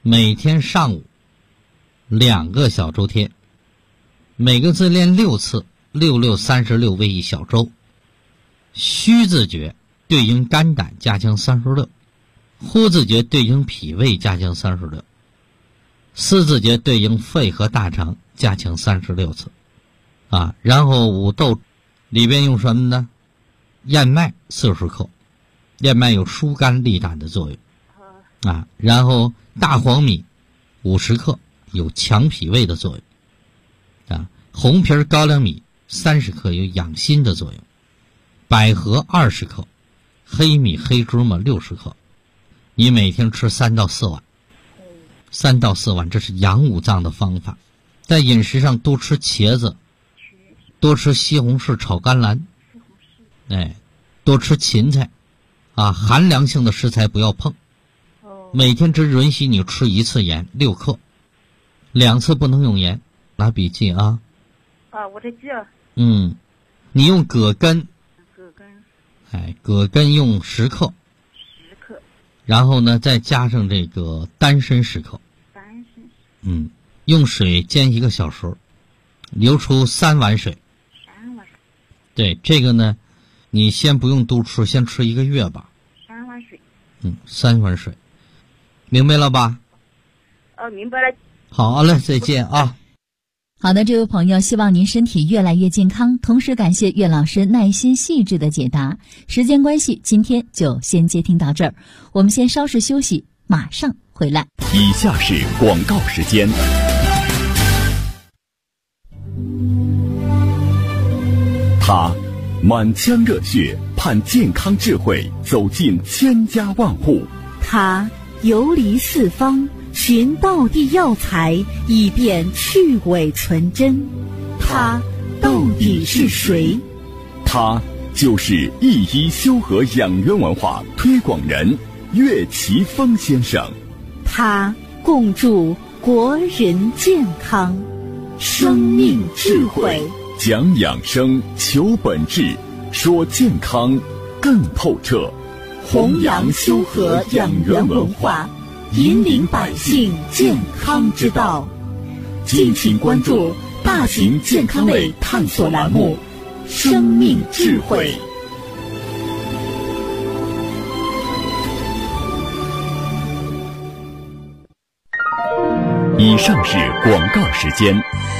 每天上午2个小周天，每个字练6次，6、6、36为1小周。虚字诀对应肝胆加强36，呼字诀对应脾胃加强36，四字诀对应肺和大肠加强36次然后五豆里边用什么呢？燕麦40克，燕麦有疏肝利胆的作用然后大黄米50克，有强脾胃的作用红皮高粱米30克，有养心的作用。百合20克，黑米黑芝麻60克，你每天吃3到4碗，3到4碗，这是养五脏的方法。在饮食上多吃茄子，多吃西红柿炒甘蓝，多吃芹菜寒凉性的食材不要碰。每天只允许你吃1次盐6克，2次不能用盐。拿笔记我这记你用葛根葛根用10克，然后呢再加上这个丹参10克，用水煎1个小时，流出3碗水。对，这个呢你先不用多吃，先吃1个月吧。 3碗水。 3碗水，明白了吧？ 明白了。 好嘞，再见好的，这位朋友，希望您身体越来越健康，同时感谢岳老师耐心细致的解答。时间关系，今天就先接听到这儿，我们先稍事休息，马上回来。 以下是广告时间。他满腔热血盼健康智慧走进千家万户， 他游离四方寻道地药材，以便去伪存真。他到底是谁？ 他就是一医修和养元文化推广人岳奇峰先生。 他共筑国人健康，生命智慧， 讲养生，求本质，说健康更透彻， 弘扬修和养元文化，引领百姓健康之道。敬请关注大型健康类探索栏目《生命智慧》。 以上是广告时间。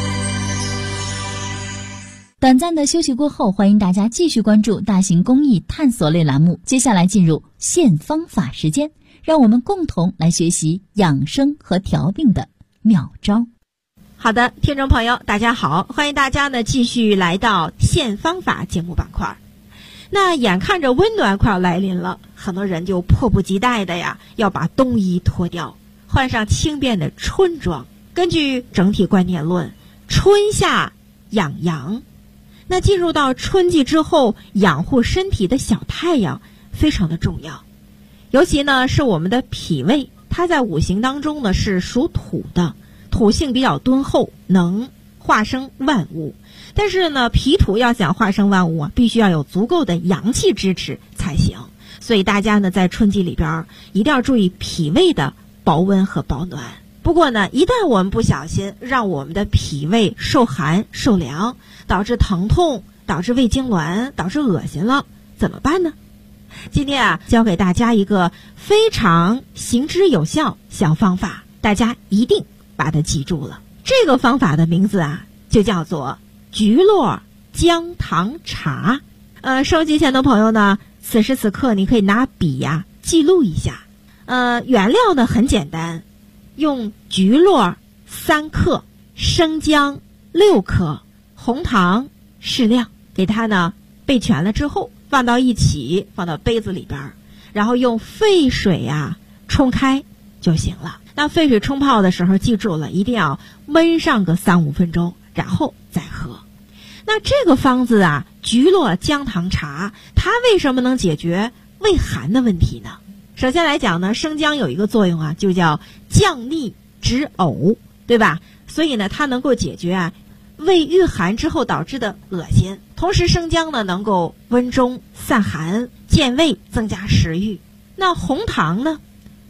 短暂的休息过后，欢迎大家继续关注大型公益探索类栏目。接下来进入现方法时间，让我们共同来学习养生和调病的妙招。 好的，听众朋友大家好，欢迎大家呢继续来到现方法节目板块。那眼看着温暖快要来临了，很多人就迫不及待的要把冬衣脱掉，换上轻便的春装。根据整体观念论，春夏养阳，那进入到春季之后，养护身体的小太阳非常的重要。尤其呢是我们的脾胃，它在五行当中呢是属土的，土性比较敦厚，能化生万物。但是呢脾土要想化生万物必须要有足够的阳气支持才行。所以大家呢在春季里边一定要注意脾胃的保温和保暖。不过呢，一旦我们不小心让我们的脾胃受寒受凉，导致疼痛，导致胃痉挛，导致恶心了，怎么办呢？今天教给大家一个非常行之有效小方法，大家一定把它记住了。这个方法的名字就叫做菊络姜糖茶。收集前的朋友呢，此时此刻你可以拿笔记录一下。原料呢很简单，用菊络3克，生姜6克，红糖适量，给它呢备全了之后放到一起，放到杯子里边，然后用沸水冲开就行了。那沸水冲泡的时候记住了，一定要焖上个3-5分钟，然后再喝。那这个方子菊络姜糖茶，它为什么能解决胃寒的问题呢？首先来讲呢，生姜有一个作用就叫降逆止呕，对吧？所以呢它能够解决胃遇寒之后导致的恶心。同时生姜呢能够温中散寒、健胃、增加食欲。那红糖呢，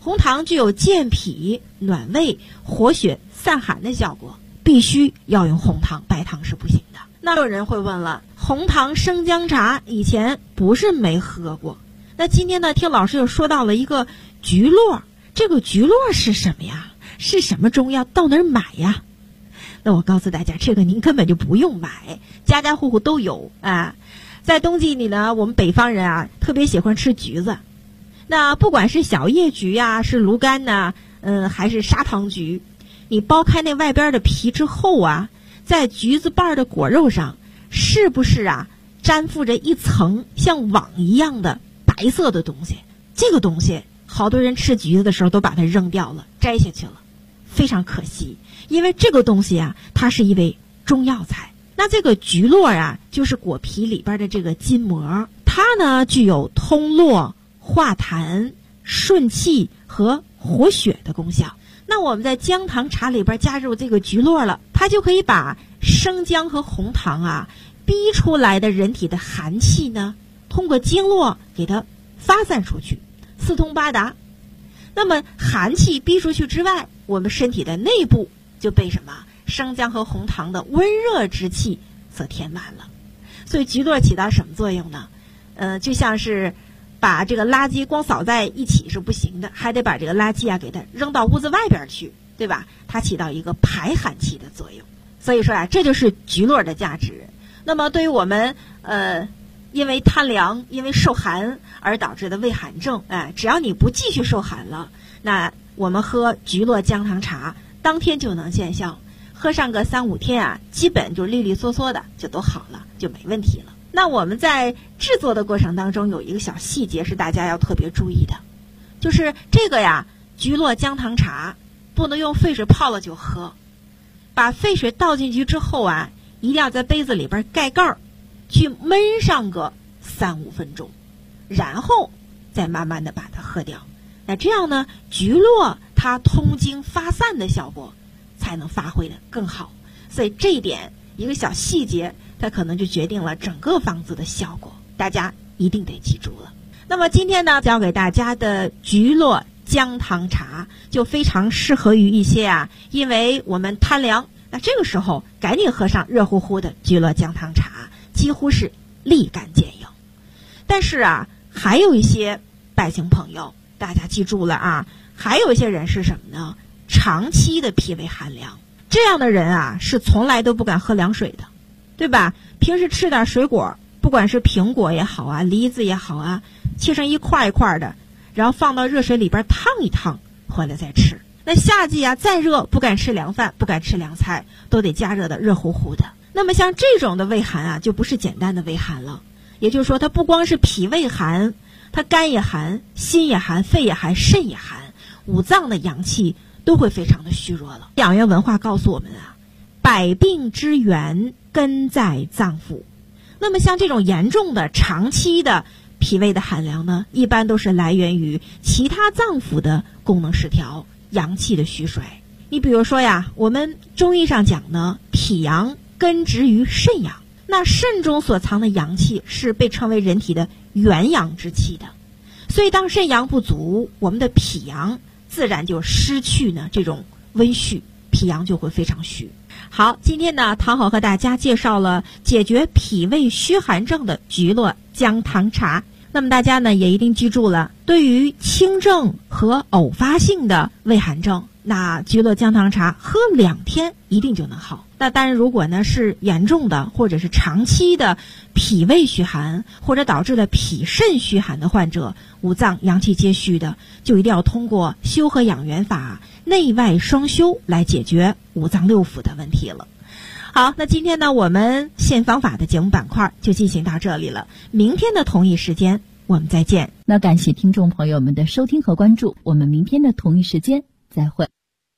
红糖具有健脾、暖胃、活血、散寒的效果，必须要用红糖，白糖是不行的。那有人会问了，红糖生姜茶以前不是没喝过，那今天呢，听老师又说到了一个菊络，这个菊络是什么呀？是什么中药？到哪儿买呀？那我告诉大家，这个您根本就不用买，家家户户都有啊。在冬季里呢，我们北方人啊特别喜欢吃橘子，那不管是小叶橘呀，是芦柑呐，还是砂糖橘，你剥开那外边的皮之后啊，在橘子瓣的果肉上，是不是啊粘附着一层像网一样的白色的东西？这个东西好多人吃橘子的时候都把它扔掉了，摘下去了，非常可惜。因为这个东西啊，它是一味中药材。那这个菊络啊，就是果皮里边的这个筋膜，它呢具有通络、化痰、顺气和活血的功效。那我们在姜糖茶里边加入这个菊络了，它就可以把生姜和红糖啊逼出来的人体的寒气呢，通过经络给它发散出去，四通八达。那么寒气逼出去之外，我们身体的内部就被什么生姜和红糖的温热之气所填满了。所以菊络起到什么作用呢？就像是把这个垃圾光扫在一起是不行的，还得把这个垃圾啊给它扔到屋子外边去，对吧？它起到一个排寒气的作用。所以说啊，这就是菊络的价值。那么对于我们因为贪凉、因为受寒而导致的胃寒症，只要你不继续受寒了，那我们喝菊络姜糖茶当天就能见效，喝上个3-5天啊，基本就利利索索的就都好了，就没问题了。那我们在制作的过程当中有一个小细节是大家要特别注意的，就是这个呀，菊络姜糖茶不能用沸水泡了就喝，把沸水倒进去之后啊，一定要在杯子里边盖盖儿，去焖上个3-5分钟，然后再慢慢的把它喝掉。那这样呢，菊络它通经发散的效果才能发挥的更好。所以这一点一个小细节，它可能就决定了整个方子的效果，大家一定得记住了。那么今天呢，教给大家的菊络姜糖茶就非常适合于一些啊，因为我们贪凉，那这个时候赶紧喝上热乎乎的菊络姜糖茶，几乎是立竿见影。但是啊，还有一些百姓朋友，大家记住了啊，还有一些人是什么呢？长期的脾胃寒凉，这样的人啊是从来都不敢喝凉水的，对吧？平时吃点水果，不管是苹果也好啊，梨子也好啊，切成一块一块的，然后放到热水里边烫一烫，回来再吃。那夏季啊再热，不敢吃凉饭，不敢吃凉菜，都得加热的热乎乎的。那么像这种的胃寒啊，就不是简单的胃寒了，也就是说它不光是脾胃寒，它肝也寒，心也寒，肺也寒，肾也寒，五脏的阳气都会非常的虚弱了。养元文化告诉我们啊，百病之源根在脏腑。那么像这种严重的长期的脾胃的寒凉呢，一般都是来源于其他脏腑的功能失调，阳气的虚衰。你比如说呀，我们中医上讲呢，脾阳根植于肾阳，那肾中所藏的阳气是被称为人体的元阳之气的。所以当肾阳不足，我们的脾阳自然就失去呢这种温煦，脾阳就会非常虚。好，今天呢，唐好和大家介绍了解决脾胃虚寒症的菊络姜糖茶。那么大家呢也一定记住了，对于轻症和偶发性的胃寒症，那菊络姜糖茶喝2天一定就能好。那当然如果呢是严重的或者是长期的脾胃虚寒，或者导致了脾肾虚寒的患者，五脏阳气皆虚的，就一定要通过修和养元法，内外双修来解决五脏六腑的问题了。好，那今天呢我们现方法的节目板块就进行到这里了，明天的同一时间我们再见。 那感谢听众朋友们的收听和关注，我们明天的同一时间再会。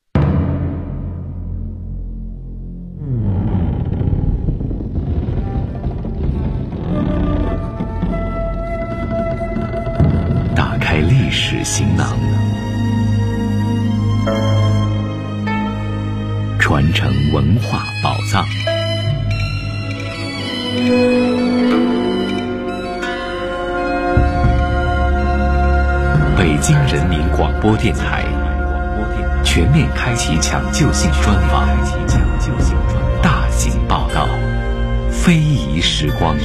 打开历史行囊，传承文化宝藏。北京人民广播电台，全面开启抢救性专访，大型报道，非遗时光。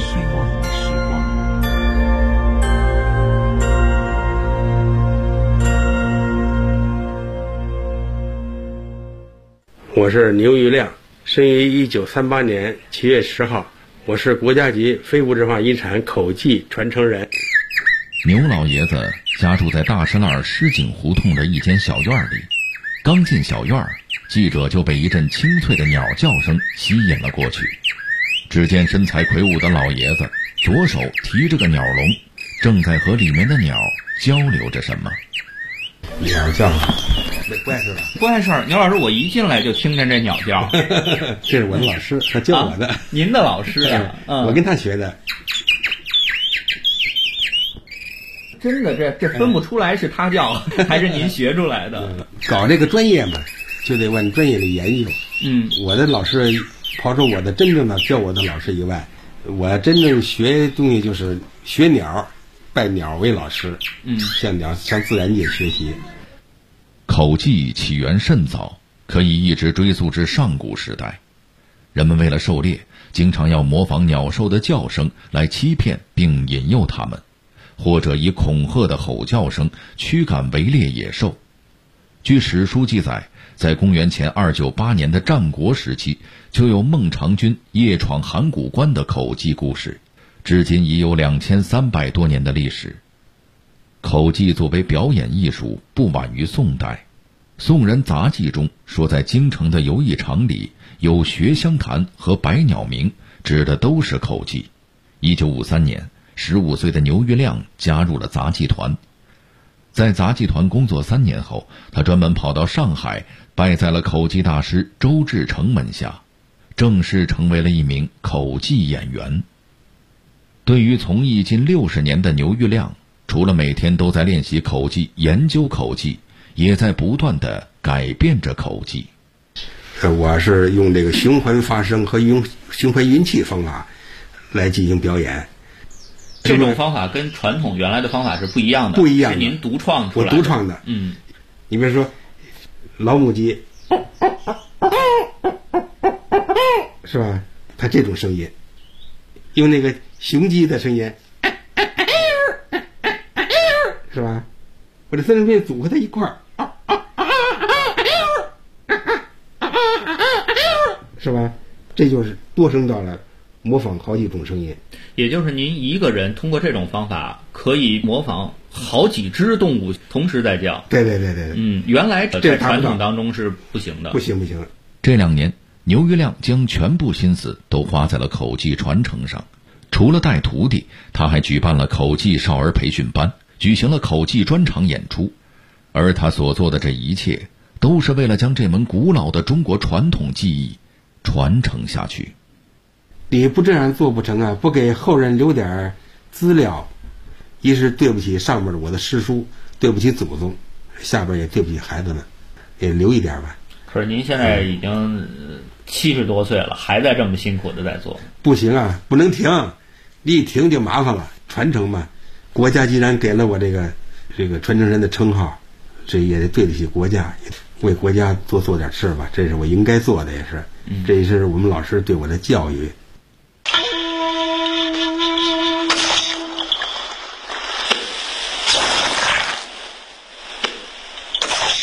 我是牛玉亮，生于1938年7月10号，我是国家级非物质文化遗产口技传承人。 牛老爷子家住在大石栏狮井胡同的一间小院里，刚进小院，记者就被一阵清脆的鸟叫声吸引了过去。只见身材魁梧的老爷子左手提着个鸟笼，正在和里面的鸟交流着什么。 鸟叫不碍事吧？ 不碍事。牛老师，我一进来就听见这鸟叫。 这是我的老师，他教我的。 您的老师啊？ 我跟他学的。 真的，这分不出来是他教还是您学出来的。 搞这个专业嘛，就得往专业里研究。我的老师，刨出我的真正的教我的老师以外，我真正学东西就是学鸟，拜鸟为老师。向自然界学习。 口技起源甚早，可以一直追溯至上古时代。人们为了狩猎，经常要模仿鸟兽的叫声来欺骗并引诱它们，或者以恐吓的吼叫声驱赶围猎野兽。据史书记载，在公元前298年的战国时期，就有孟尝君夜闯函谷关的口技故事，至今已有2300多年的历史。口技作为表演艺术，不晚于宋代。宋人杂记中说，在京城的游艺场里有学香坛和百鸟鸣，指的都是口技。1953年，15岁的牛玉亮加入了杂技团。在杂技团工作3年后，他专门跑到上海，拜在了口技大师周志成门下，正式成为了一名口技演员。对于从艺近60年的牛玉亮，除了每天都在练习口技、研究口技，也在不断地改变着口技。 我是用这个循环发声和用循环运气方法来进行表演。 这种方法跟传统原来的方法是不一样的，是您独创出来的。 我独创的。你比如说老母鸡，是吧？它这种声音，用那个雄鸡的声音，是吧？我这三声片组合在一块儿，是吧？这就是多声道了，模仿好几种声音。 也就是您一个人通过这种方法可以模仿好几只动物同时在叫。 对。 原来在传统当中是不行的。 不行。 这2年，牛玉亮将全部心思都花在了口技传承上。除了带徒弟，他还举办了口技少儿培训班，举行了口技专场演出。而他所做的这一切，都是为了将这门古老的中国传统技艺传承下去。 你不这样做不成啊！不给后人留点资料，一是对不起上面我的师叔，对不起祖宗，下边也对不起孩子们，也留一点吧。 可是您现在已经70多岁了，还在这么辛苦的在做。 不行啊，不能停，你一停就麻烦了。传承嘛，国家既然给了我这个传承人的称号，这也得对得起国家，为国家多做点事吧，这是我应该做的，也是，这也是我们老师对我的教育，